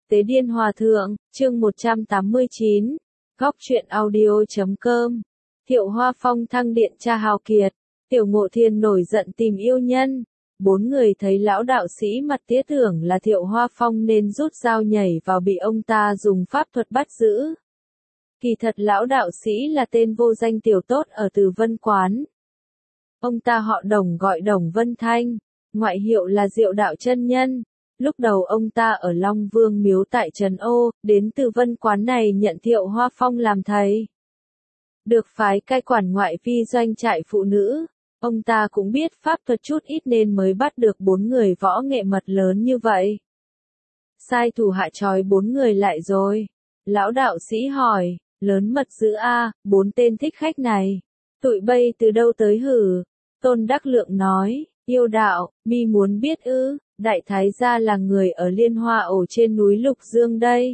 Tế Điên Hòa Thượng, chương 189, Góc truyện audio.com. Thiệu Hoa Phong thăng điện tra hào kiệt, Tiểu Ngộ Thiên nổi giận tìm yêu nhân. Bốn người thấy lão đạo sĩ mặt tía tưởng là Thiệu Hoa Phong nên rút dao nhảy vào bị ông ta dùng pháp thuật bắt giữ. Kỳ thật lão đạo sĩ là tên vô danh tiểu tốt ở Từ Vân Quán. Ông ta họ Đồng gọi Đồng Vân Thanh, ngoại hiệu là Diệu Đạo Chân Nhân. Lúc đầu ông ta ở Long Vương Miếu tại Trần Ô, đến Từ Vân Quán này nhận Thiệu Hoa Phong làm thầy. Được phái cai quản ngoại vi doanh trại phụ nữ, ông ta cũng biết pháp thuật chút ít nên mới bắt được 4 người võ nghệ mật lớn như vậy. Sai thủ hạ trói 4 người lại rồi. Lão đạo sĩ hỏi, lớn mật dữ a, 4 tên thích khách này. Tụi bay từ đâu tới hử? Tôn Đắc Lượng nói, yêu đạo, mi muốn biết ư? Đại thái gia là người ở Liên Hoa ổ trên núi Lục Dương đây.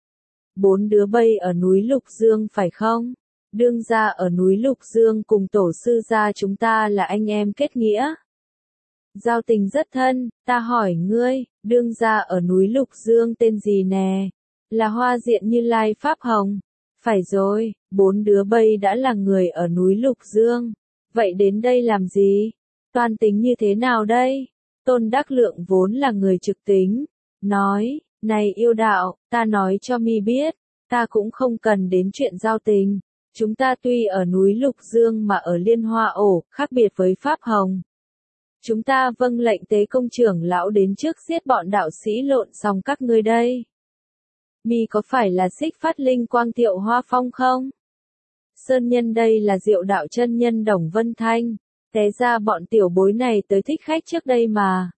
4 đứa bay ở núi Lục Dương phải không? Đương gia ở núi Lục Dương cùng tổ sư gia chúng ta là anh em kết nghĩa. Giao tình rất thân, ta hỏi ngươi, đương gia ở núi Lục Dương tên gì nè? Là Hoa Diện Như Lai Pháp Hồng. Phải rồi, 4 đứa bay đã là người ở núi Lục Dương. Vậy đến đây làm gì? Toan tính như thế nào đây? Tôn Đắc Lượng vốn là người trực tính, nói, này yêu đạo, ta nói cho mi biết, ta cũng không cần đến chuyện giao tình. Chúng ta tuy ở núi Lục Dương mà ở Liên Hoa ổ, khác biệt với Pháp Hồng. Chúng ta vâng lệnh Tế Công trưởng lão đến trước giết bọn đạo sĩ lộn xong các ngươi đây. Mi có phải là Xích Phát Linh Quang Thiệu Hoa Phong không? Sơn nhân đây là Diệu Đạo Chân Nhân Đồng Vân Thanh. Té ra bọn tiểu bối này tới thích khách trước đây mà.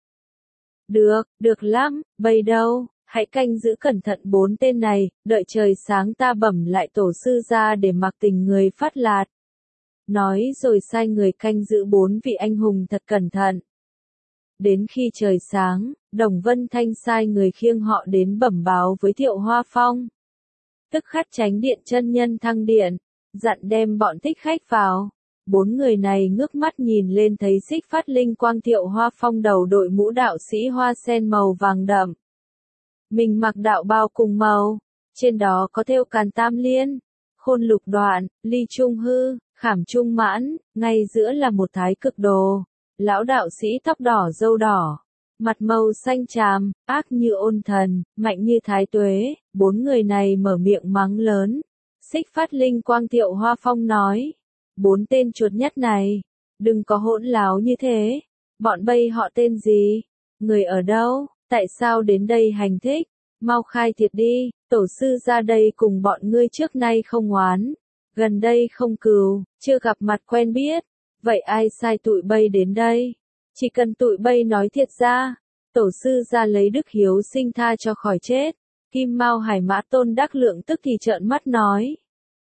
Được lắm, bây đâu, hãy canh giữ cẩn thận 4 tên này, đợi trời sáng ta bẩm lại tổ sư ra để mặc tình người phát lạt. Nói rồi sai người canh giữ 4 vị anh hùng thật cẩn thận. Đến khi trời sáng, Đồng Vân Thanh sai người khiêng họ đến bẩm báo với Thiệu Hoa Phong. Tức khắc tránh điện chân nhân thăng điện, dặn đem bọn thích khách vào. 4 người này ngước mắt nhìn lên thấy Xích Phát Linh Quang Thiệu Hoa Phong đầu đội mũ đạo sĩ hoa sen màu vàng đậm. Mình mặc đạo bào cùng màu, trên đó có thêu Càn Tam Liên, Khôn Lục Đoạn, Ly Trung Hư, Khảm Trung Mãn, ngay giữa là một thái cực đồ. Lão đạo sĩ tóc đỏ râu đỏ, mặt màu xanh tràm, ác như ôn thần, mạnh như thái tuế. 4 người này mở miệng mắng lớn. Xích Phát Linh Quang Thiệu Hoa Phong nói, 4 tên chuột nhắt này, đừng có hỗn láo như thế. Bọn bay họ tên gì? Người ở đâu? Tại sao đến đây hành thích? Mau khai thiệt đi, tổ sư ra đây cùng bọn ngươi trước nay không oán, gần đây không cừu, chưa gặp mặt quen biết. Vậy ai sai tụi bay đến đây? Chỉ cần tụi bay nói thiệt ra, tổ sư ra lấy đức hiếu sinh tha cho khỏi chết. Kim Mao Hải Mã Tôn Đắc Lượng tức thì trợn mắt nói.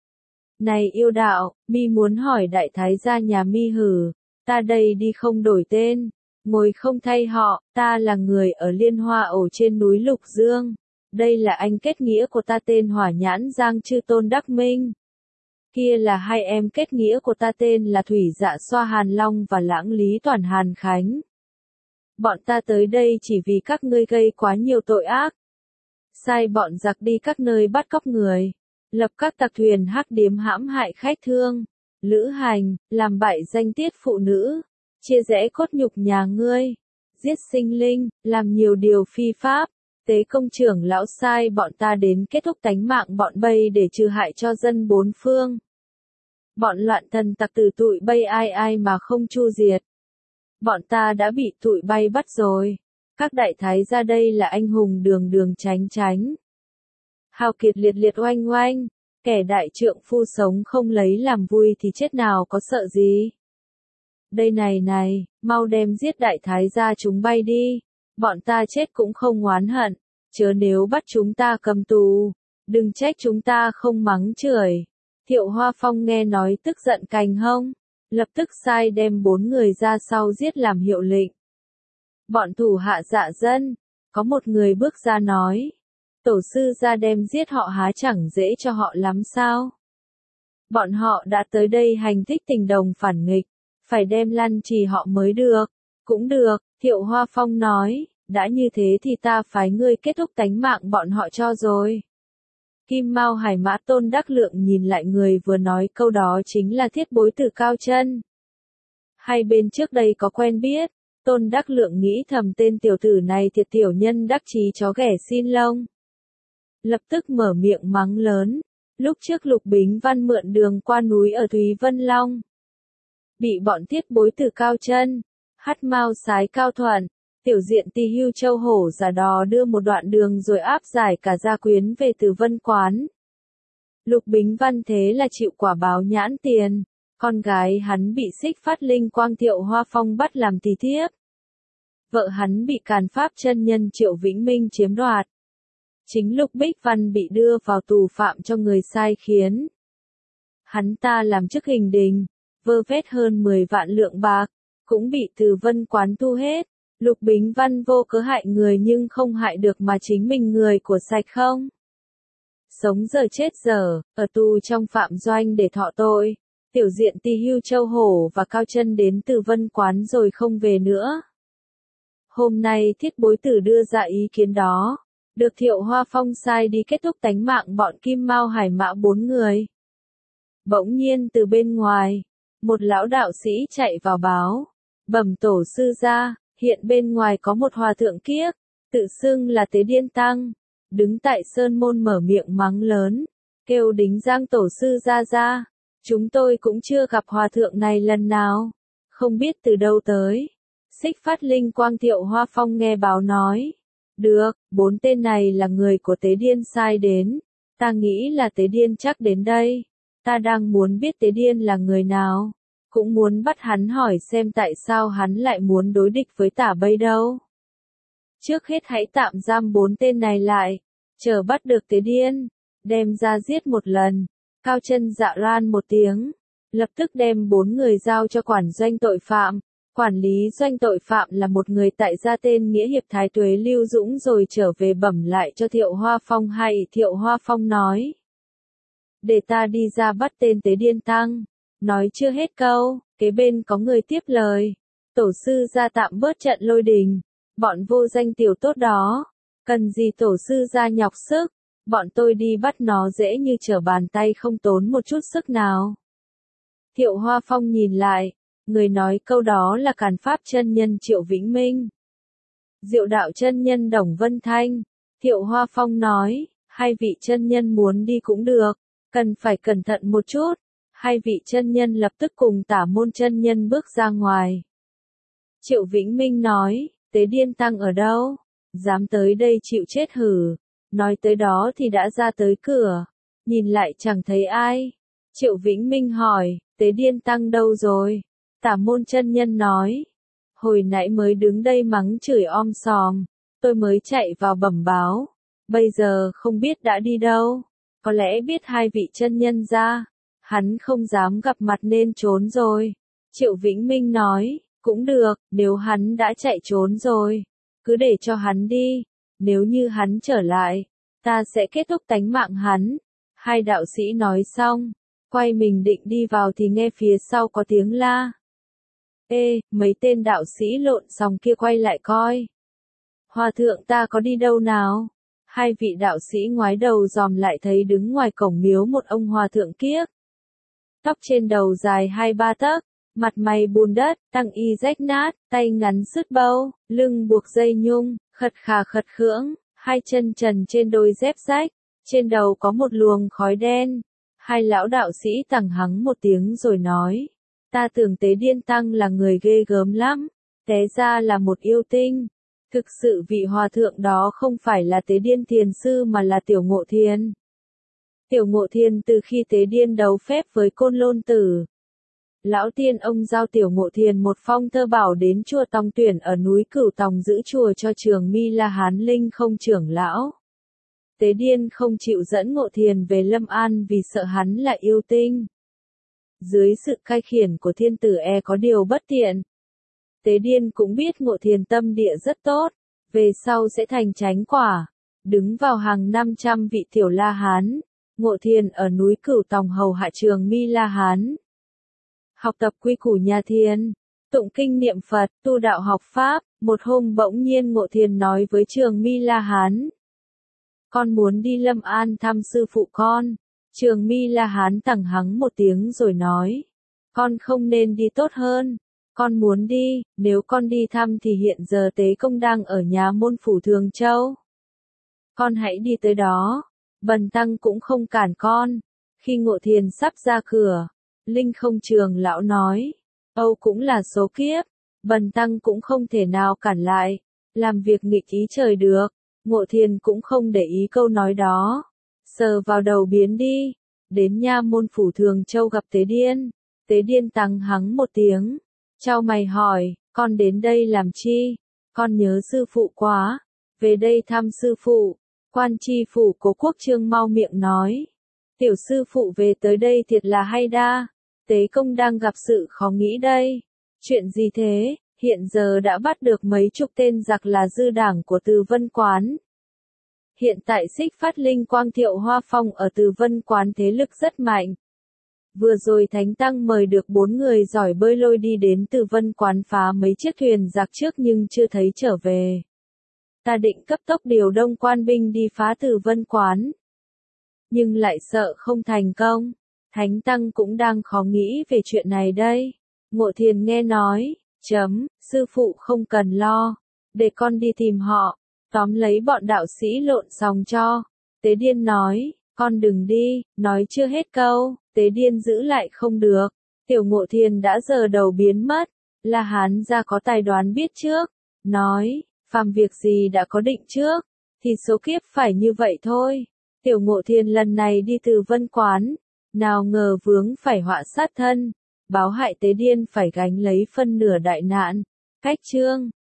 Này yêu đạo, mi muốn hỏi đại thái gia nhà mi hử, ta đây đi không đổi tên, ngồi không thay họ, ta là người ở Liên Hoa ổ trên núi Lục Dương. Đây là anh kết nghĩa của ta tên Hỏa Nhãn Giang Chư Tôn Đắc Minh. Kia là hai em kết nghĩa của ta tên là Thủy Dạ Xoa Hàn Long và Lãng Lý Toàn Hàn Khánh. Bọn ta tới đây chỉ vì các ngươi gây quá nhiều tội ác. Sai bọn giặc đi các nơi bắt cóc người, lập các tặc thuyền hắc điếm hãm hại khách thương, lữ hành, làm bại danh tiết phụ nữ, chia rẽ cốt nhục nhà ngươi, giết sinh linh, làm nhiều điều phi pháp. Tế Công trưởng lão sai bọn ta đến kết thúc tánh mạng bọn bay để trừ hại cho dân 4 phương. Bọn loạn thần tặc từ tụi bay ai mà không chu diệt. Bọn ta đã bị tụi bay bắt rồi. Các đại thái ra đây là anh hùng đường đường tránh. Hào kiệt liệt oanh oanh. Kẻ đại trượng phu sống không lấy làm vui thì chết nào có sợ gì. Đây này, mau đem giết đại thái gia chúng bay đi. Bọn ta chết cũng không oán hận. Chớ nếu bắt chúng ta cầm tù, đừng trách chúng ta không mắng chửi. Thiệu Hoa Phong nghe nói tức giận cành hông, lập tức sai đem 4 người ra sau giết làm hiệu lệnh. Bọn thủ hạ dạ dân, có một người bước ra nói, tổ sư ra đem giết họ há chẳng dễ cho họ lắm sao? Bọn họ đã tới đây hành thích tình đồng phản nghịch, phải đem lăn trì họ mới được. Cũng được, Thiệu Hoa Phong nói, đã như thế thì ta phái ngươi kết thúc tánh mạng bọn họ cho rồi. Kim Mao Hải Mã Tôn Đắc Lượng nhìn lại người vừa nói câu đó chính là Thiết Bối Tử Cao Chân. Hai bên trước đây có quen biết, Tôn Đắc Lượng nghĩ thầm tên tiểu tử này thiệt tiểu nhân đắc chí chó ghẻ xin lông. Lập tức mở miệng mắng lớn, lúc trước Lục Bính Văn mượn đường qua núi ở Thúy Vân Long. Bị bọn Thiết Bối Tử Cao Chân, Hắt Mao Sái Cao Thuận, Tiểu Diện Tỳ Hưu Châu Hổ giả đò đưa một đoạn đường rồi áp giải cả gia quyến về Từ Vân Quán. Lục Bính Văn thế là chịu quả báo nhãn tiền, con gái hắn bị Xích Phát Linh Quang Thiệu Hoa Phong bắt làm tỳ thiếp. Vợ hắn bị Càn Pháp chân nhân Triệu Vĩnh Minh chiếm đoạt. Chính Lục Bích Văn bị đưa vào tù phạm cho người sai khiến. Hắn ta làm chức hình đình, vơ vét hơn 10 vạn lượng bạc, cũng bị Từ Vân Quán thu hết. Lục Bính Văn vô cớ hại người nhưng không hại được mà chính mình người của sạch không? Sống giờ chết giờ, ở tù trong phạm doanh để thọ tội. Tiểu Diện Tỳ Hưu Châu Hổ và Cao Chân đến Từ Vân Quán rồi không về nữa. Hôm nay Thiết Bối Tử đưa ra ý kiến đó, được Thiệu Hoa Phong sai đi kết thúc tánh mạng bọn Kim Mao Hải Mã 4 người. Bỗng nhiên từ bên ngoài, một lão đạo sĩ chạy vào báo, bẩm tổ sư ra, hiện bên ngoài có một hòa thượng kiếc, tự xưng là Tế Điên Tăng, đứng tại sơn môn mở miệng mắng lớn, kêu Đính Giang tổ sư ra. Chúng tôi cũng chưa gặp hòa thượng này lần nào, không biết từ đâu tới. Xích Phát Linh Quang Thiệu Hoa Phong nghe báo nói, được, 4 tên này là người của Tế Điên sai đến, ta nghĩ là Tế Điên chắc đến đây, ta đang muốn biết Tế Điên là người nào, cũng muốn bắt hắn hỏi xem tại sao hắn lại muốn đối địch với Tả Bây đâu. Trước hết hãy tạm giam 4 tên này lại, chờ bắt được Tế Điên, đem ra giết một lần. Cao Chân dạ ran một tiếng, lập tức đem 4 người giao cho quản doanh tội phạm. Quản lý doanh tội phạm là một người tại gia tên Nghĩa Hiệp Thái Tuế Lưu Dũng rồi trở về bẩm lại cho Thiệu Hoa Phong hay. Thiệu Hoa Phong nói, để ta đi ra bắt tên Tế Điên Tăng. Nói chưa hết câu, kế bên có người tiếp lời, tổ sư ra tạm bớt trận lôi đình, bọn vô danh tiểu tốt đó, cần gì tổ sư ra nhọc sức. Bọn tôi đi bắt nó dễ như trở bàn tay không tốn một chút sức nào. Thiệu Hoa Phong nhìn lại, người nói câu đó là Càn Pháp chân nhân Triệu Vĩnh Minh. Diệu đạo chân nhân Đồng Vân Thanh. Thiệu Hoa Phong nói, hai vị chân nhân muốn đi cũng được, cần phải cẩn thận một chút. Hai vị chân nhân lập tức cùng Tả Môn chân nhân bước ra ngoài. Triệu Vĩnh Minh nói, Tế Điên Tăng ở đâu? Dám tới đây chịu chết hử? Nói tới đó thì đã ra tới cửa, nhìn lại chẳng thấy ai. Triệu Vĩnh Minh hỏi, Tế Điên Tăng đâu rồi? Tả Môn chân nhân nói, hồi nãy mới đứng đây mắng chửi om sòm, tôi mới chạy vào bẩm báo, bây giờ không biết đã đi đâu, có lẽ biết hai vị chân nhân ra, hắn không dám gặp mặt nên trốn rồi. Triệu Vĩnh Minh nói, cũng được, nếu hắn đã chạy trốn rồi, cứ để cho hắn đi. Nếu như hắn trở lại, ta sẽ kết thúc tánh mạng hắn. Hai đạo sĩ nói xong, quay mình định đi vào thì nghe phía sau có tiếng la. Ê, mấy tên đạo sĩ lộn xong kia quay lại coi. Hòa thượng ta có đi đâu nào? Hai vị đạo sĩ ngoái đầu dòm lại thấy đứng ngoài cổng miếu một ông hòa thượng kiếc. Tóc trên đầu dài 2-3 tấc, mặt mày bùn đất, tăng y rách nát, tay ngắn sứt bâu, lưng buộc dây nhung, khật khà khật khưỡng, hai chân trần trên đôi dép rách, trên đầu có một luồng khói đen. Hai lão đạo sĩ tằng hắng một tiếng rồi nói, ta tưởng Tế Điên Tăng là người ghê gớm lắm, té ra là một yêu tinh. Thực sự vị hòa thượng đó không phải là Tế Điên Thiền Sư mà là Tiểu Ngộ Thiền. Tiểu Ngộ Thiền từ khi Tế Điên đấu phép với Côn Lôn Tử, lão tiên ông giao Tiểu Ngộ Thiền một phong thơ bảo đến chùa Tòng Tuyển ở núi Cửu Tòng giữ chùa cho Trường Mi La Hán Linh không trưởng lão. Tế Điên không chịu dẫn Ngộ Thiền về Lâm An vì sợ hắn là yêu tinh. Dưới sự cai khiển của thiên tử có điều bất tiện. Tế Điên cũng biết Ngộ Thiền tâm địa rất tốt, về sau sẽ thành chánh quả, đứng vào hàng 500 vị tiểu La Hán. Ngộ Thiền ở núi Cửu Tòng hầu hạ Trường Mi La Hán. Học tập quy củ nhà thiền, tụng kinh niệm Phật, tu đạo học Pháp, Một hôm bỗng nhiên Ngộ Thiền nói với Trường Mi La Hán. Con muốn đi Lâm An thăm sư phụ con. Trường Mi La Hán tằng hắng một tiếng rồi nói. Con không nên đi tốt hơn. Con muốn đi, nếu con đi thăm thì hiện giờ Tế Công đang ở nhà môn phủ Thường Châu. Con hãy đi tới đó. Bần tăng cũng không cản con. Khi Ngộ Thiền sắp ra cửa, Linh Không Trường lão nói. Âu cũng là số kiếp. Bần tăng cũng không thể nào cản lại. Làm việc nghịch ý trời được. Ngộ Thiền cũng không để ý câu nói đó. Sờ vào đầu biến đi. Đến nha môn phủ Thường Châu gặp Tế Điên. Tế Điên tằng hắng một tiếng. Chau mày hỏi, con đến đây làm chi? Con nhớ sư phụ quá. Về đây thăm sư phụ. Quan tri phủ Cố Quốc Trương mau miệng nói. Tiểu sư phụ về tới đây thiệt là hay đa. Tế Công đang gặp sự khó nghĩ đây. Chuyện gì thế? Hiện giờ đã bắt được mấy chục tên giặc là dư đảng của Từ Vân Quán. Hiện tại Xích Phát Linh Quang Thiệu Hoa Phong ở Từ Vân Quán thế lực rất mạnh. Vừa rồi Thánh Tăng mời được 4 người giỏi bơi lội đi đến Từ Vân Quán phá mấy chiếc thuyền giặc trước nhưng chưa thấy trở về. Ta định cấp tốc điều đông quan binh đi phá Từ Vân Quán. Nhưng lại sợ không thành công. Thánh Tăng cũng đang khó nghĩ về chuyện này đây. Ngộ Thiền nghe nói, sư phụ không cần lo. Để con đi tìm họ. Tóm lấy bọn đạo sĩ lộn sòng cho. Tế Điên nói, con đừng đi, nói chưa hết câu. Tế Điên giữ lại không được. Tiểu Ngộ Thiền đã giờ đầu biến mất. La Hán ra có tài đoán biết trước. Nói, phàm việc gì đã có định trước. Thì số kiếp phải như vậy thôi. Tiểu Ngộ Thiền lần này đi Từ Vân Quán. Nào ngờ vướng phải họa sát thân. Báo hại Tế Điên phải gánh lấy phân nửa đại nạn. Cách chương